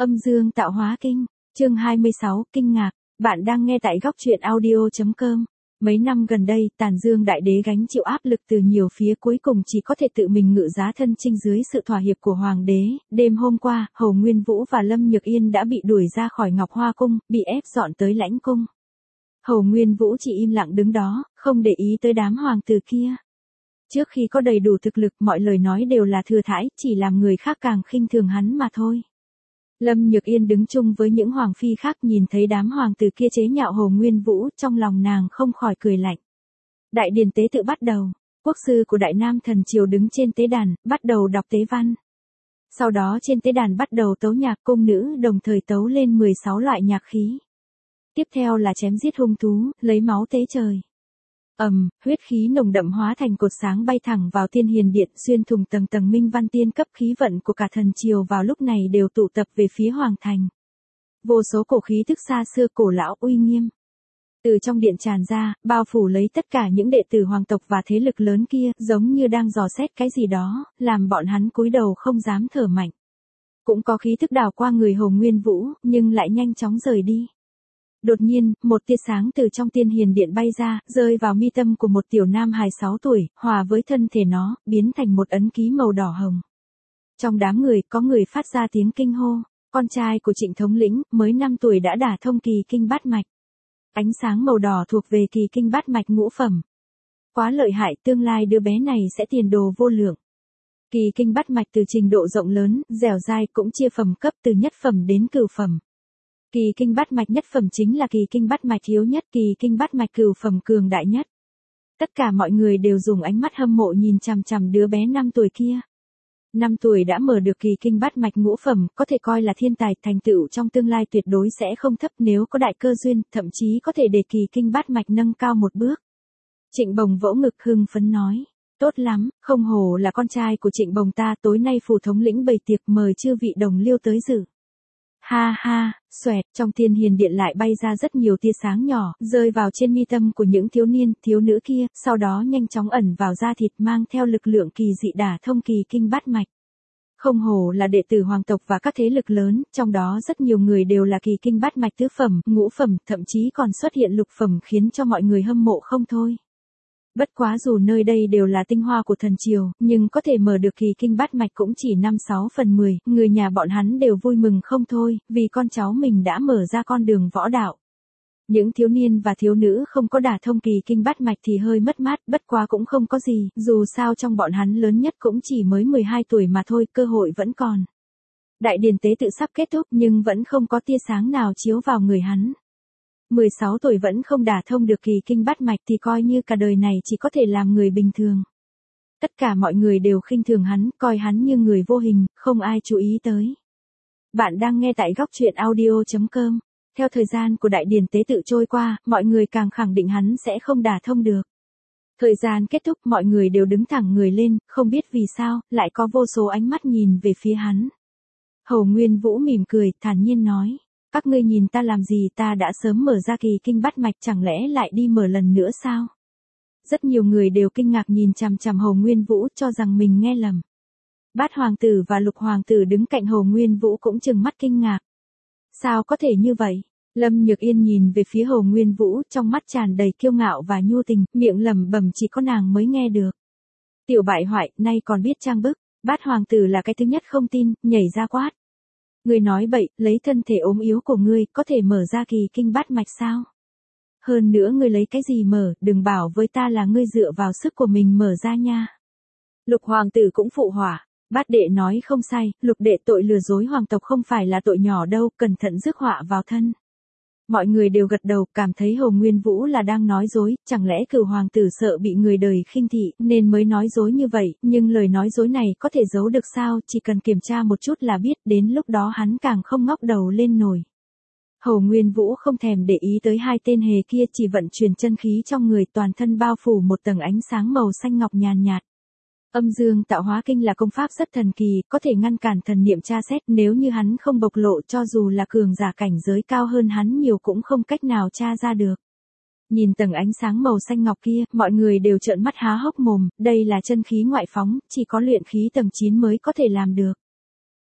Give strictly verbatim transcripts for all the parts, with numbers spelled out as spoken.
Âm dương tạo hóa kinh, chương hai mươi sáu, kinh ngạc, bạn đang nghe tại góc truyện audio chấm com. Mấy năm gần đây, Tàn Dương Đại Đế gánh chịu áp lực từ nhiều phía cuối cùng chỉ có thể tự mình ngự giá thân chinh dưới sự thỏa hiệp của Hoàng đế. Đêm hôm qua, Hầu Nguyên Vũ và Lâm Nhược Yên đã bị đuổi ra khỏi Ngọc Hoa Cung, bị ép dọn tới Lãnh Cung. Hầu Nguyên Vũ chỉ im lặng đứng đó, không để ý tới đám hoàng tử kia. Trước khi có đầy đủ thực lực, mọi lời nói đều là thừa thãi, chỉ làm người khác càng khinh thường hắn mà thôi. Lâm Nhược Yên đứng chung với những hoàng phi khác nhìn thấy đám hoàng tử kia chế nhạo Hầu Nguyên Vũ, trong lòng nàng không khỏi cười lạnh. Đại điển tế tự bắt đầu, quốc sư của Đại Nam Thần Triều đứng trên tế đàn, bắt đầu đọc tế văn. Sau đó trên tế đàn bắt đầu tấu nhạc, cung nữ đồng thời tấu lên mười sáu loại nhạc khí. Tiếp theo là chém giết hung thú, lấy máu tế trời. Ầm, huyết khí nồng đậm hóa thành cột sáng bay thẳng vào Tiên Hiền Điện, xuyên thủng tầng tầng minh văn tiên cấp, khí vận của cả thần triều vào lúc này đều tụ tập về phía hoàng thành. Vô số cổ khí thức xa xưa cổ lão uy nghiêm từ trong điện tràn ra, bao phủ lấy tất cả những đệ tử hoàng tộc và thế lực lớn kia, giống như đang dò xét cái gì đó, làm bọn hắn cúi đầu không dám thở mạnh. Cũng có khí thức đảo qua người Hầu Nguyên Vũ, nhưng lại nhanh chóng rời đi. Đột nhiên, một tia sáng từ trong Tiên Hiền Điện bay ra, rơi vào mi tâm của một tiểu nam hài sáu tuổi, hòa với thân thể nó, biến thành một ấn ký màu đỏ hồng. Trong đám người, có người phát ra tiếng kinh hô, con trai của Trịnh thống lĩnh, mới năm tuổi đã đả thông kỳ kinh bát mạch. Ánh sáng màu đỏ thuộc về kỳ kinh bát mạch ngũ phẩm. Quá lợi hại, tương lai đứa bé này sẽ tiền đồ vô lượng. Kỳ kinh bát mạch từ trình độ rộng lớn, dẻo dai cũng chia phẩm cấp từ nhất phẩm đến cửu phẩm. Kỳ kinh bát mạch nhất phẩm chính là kỳ kinh bát mạch yếu nhất, kỳ kinh bát mạch cửu phẩm cường đại nhất. Tất cả mọi người đều dùng ánh mắt hâm mộ nhìn chằm chằm đứa bé năm tuổi kia. năm tuổi đã mở được kỳ kinh bát mạch ngũ phẩm, có thể coi là thiên tài, thành tựu trong tương lai tuyệt đối sẽ không thấp, nếu có đại cơ duyên, thậm chí có thể để kỳ kinh bát mạch nâng cao một bước. Trịnh Bồng vỗ ngực hưng phấn nói, tốt lắm, không hổ là con trai của Trịnh Bồng ta, tối nay phủ thống lĩnh bày tiệc mời chư vị đồng liêu tới dự. Ha ha, xoẹt, trong Tiên Hiền Điện lại bay ra rất nhiều tia sáng nhỏ, rơi vào trên mi tâm của những thiếu niên, thiếu nữ kia, sau đó nhanh chóng ẩn vào da thịt, mang theo lực lượng kỳ dị đả thông kỳ kinh bát mạch. Không hổ là đệ tử hoàng tộc và các thế lực lớn, trong đó rất nhiều người đều là kỳ kinh bát mạch tứ phẩm, ngũ phẩm, thậm chí còn xuất hiện lục phẩm, khiến cho mọi người hâm mộ không thôi. Bất quá dù nơi đây đều là tinh hoa của thần triều, nhưng có thể mở được kỳ kinh bát mạch cũng chỉ năm sáu phần mười, người nhà bọn hắn đều vui mừng không thôi, vì con cháu mình đã mở ra con đường võ đạo. Những thiếu niên và thiếu nữ không có đả thông kỳ kinh bát mạch thì hơi mất mát, bất quá cũng không có gì, dù sao trong bọn hắn lớn nhất cũng chỉ mới mười hai tuổi mà thôi, cơ hội vẫn còn. Đại điển tế tự sắp kết thúc nhưng vẫn không có tia sáng nào chiếu vào người hắn. mười sáu tuổi vẫn không đả thông được kỳ kinh bát mạch thì coi như cả đời này chỉ có thể làm người bình thường. Tất cả mọi người đều khinh thường hắn, coi hắn như người vô hình, không ai chú ý tới. Bạn đang nghe tại góc truyện audio chấm com. Theo thời gian của đại điển tế tự trôi qua, mọi người càng khẳng định hắn sẽ không đả thông được. Thời gian kết thúc, mọi người đều đứng thẳng người lên, không biết vì sao, lại có vô số ánh mắt nhìn về phía hắn. Hầu Nguyên Vũ mỉm cười, thản nhiên nói. Các ngươi nhìn ta làm gì, ta đã sớm mở ra kỳ kinh bát mạch, chẳng lẽ lại đi mở lần nữa sao? Rất nhiều người đều kinh ngạc nhìn chằm chằm Hầu Nguyên Vũ, cho rằng mình nghe lầm. Bát hoàng tử và lục hoàng tử đứng cạnh Hầu Nguyên Vũ cũng trừng mắt kinh ngạc. Sao có thể như vậy? Lâm Nhược Yên nhìn về phía Hầu Nguyên Vũ, trong mắt tràn đầy kiêu ngạo và nhu tình, miệng lẩm bẩm chỉ có nàng mới nghe được. Tiểu bại hoại, nay còn biết trang bức, bát hoàng tử là cái thứ nhất không tin, nhảy ra quát. Ngươi nói bậy, lấy thân thể ốm yếu của ngươi, có thể mở ra kỳ kinh bát mạch sao? Hơn nữa ngươi lấy cái gì mở, đừng bảo với ta là ngươi dựa vào sức của mình mở ra nha. Lục hoàng tử cũng phụ hỏa, bát đệ nói không sai, lục đệ tội lừa dối hoàng tộc không phải là tội nhỏ đâu, cẩn thận rước họa vào thân. Mọi người đều gật đầu, cảm thấy Hầu Nguyên Vũ là đang nói dối, chẳng lẽ cửu hoàng tử sợ bị người đời khinh thị, nên mới nói dối như vậy, nhưng lời nói dối này có thể giấu được sao, chỉ cần kiểm tra một chút là biết, đến lúc đó hắn càng không ngóc đầu lên nổi. Hầu Nguyên Vũ không thèm để ý tới hai tên hề kia, chỉ vận chuyển chân khí trong người, toàn thân bao phủ một tầng ánh sáng màu xanh ngọc nhàn nhạt. Âm dương tạo hóa kinh là công pháp rất thần kỳ, có thể ngăn cản thần niệm tra xét, nếu như hắn không bộc lộ, cho dù là cường giả cảnh giới cao hơn hắn nhiều cũng không cách nào tra ra được. Nhìn tầng ánh sáng màu xanh ngọc kia, mọi người đều trợn mắt há hốc mồm, đây là chân khí ngoại phóng, chỉ có luyện khí tầng chín mới có thể làm được.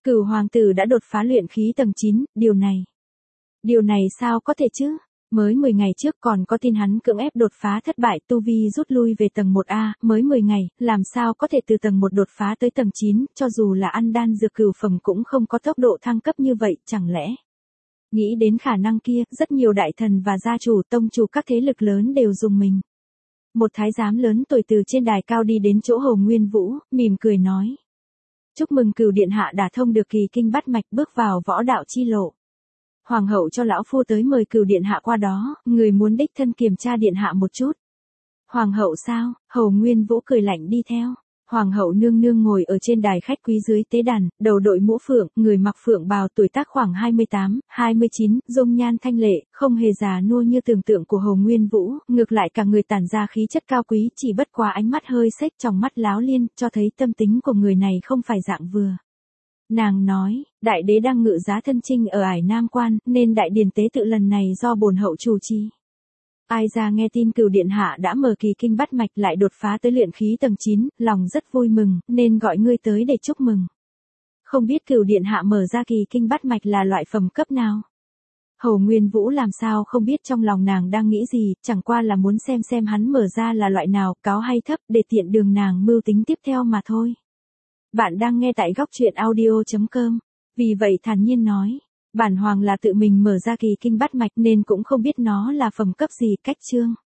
Cửu hoàng tử đã đột phá luyện khí tầng chín, điều này. Điều này sao có thể chứ? Mới mười ngày trước còn có tin hắn cưỡng ép đột phá thất bại, tu vi rút lui về tầng một A, mới mười ngày, làm sao có thể từ tầng một đột phá tới tầng chín, cho dù là ăn đan dược cửu phẩm cũng không có tốc độ thăng cấp như vậy, chẳng lẽ? Nghĩ đến khả năng kia, rất nhiều đại thần và gia chủ, tông chủ các thế lực lớn đều dùng mình. Một thái giám lớn tuổi từ trên đài cao đi đến chỗ Hồ Nguyên Vũ, mỉm cười nói. Chúc mừng Cửu điện hạ đả thông được kỳ kinh bát mạch, bước vào võ đạo chi lộ. Hoàng hậu cho lão phu tới mời Cửu điện hạ qua đó, người muốn đích thân kiểm tra điện hạ một chút. Hoàng hậu sao? Hồ Nguyên Vũ cười lạnh đi theo. Hoàng hậu nương nương ngồi ở trên đài khách quý dưới tế đàn, đầu đội mũ phượng, người mặc phượng bào, tuổi tác khoảng hai mươi tám, hai mươi chín, dung nhan thanh lệ, không hề già nua như tưởng tượng của Hồ Nguyên Vũ, ngược lại cả người tản ra khí chất cao quý, chỉ bất quá ánh mắt hơi xếch, trong mắt láo liên, cho thấy tâm tính của người này không phải dạng vừa. Nàng nói, đại đế đang ngự giá thân chinh ở Ải Nam Quan, nên đại điển tế tự lần này do bổn hậu chủ trì. Ai ra nghe tin Cửu điện hạ đã mở kỳ kinh bát mạch lại đột phá tới luyện khí tầng chín, lòng rất vui mừng, nên gọi ngươi tới để chúc mừng. Không biết Cửu điện hạ mở ra kỳ kinh bát mạch là loại phẩm cấp nào? Hồ Nguyên Vũ làm sao không biết trong lòng nàng đang nghĩ gì, chẳng qua là muốn xem xem hắn mở ra là loại nào, cao hay thấp, để tiện đường nàng mưu tính tiếp theo mà thôi. Bạn đang nghe tại góc truyện audio chấm com, vì vậy thản nhiên nói. Bản hoàng là tự mình mở ra kỳ kinh bát mạch nên cũng không biết nó là phẩm cấp gì. Cách chương.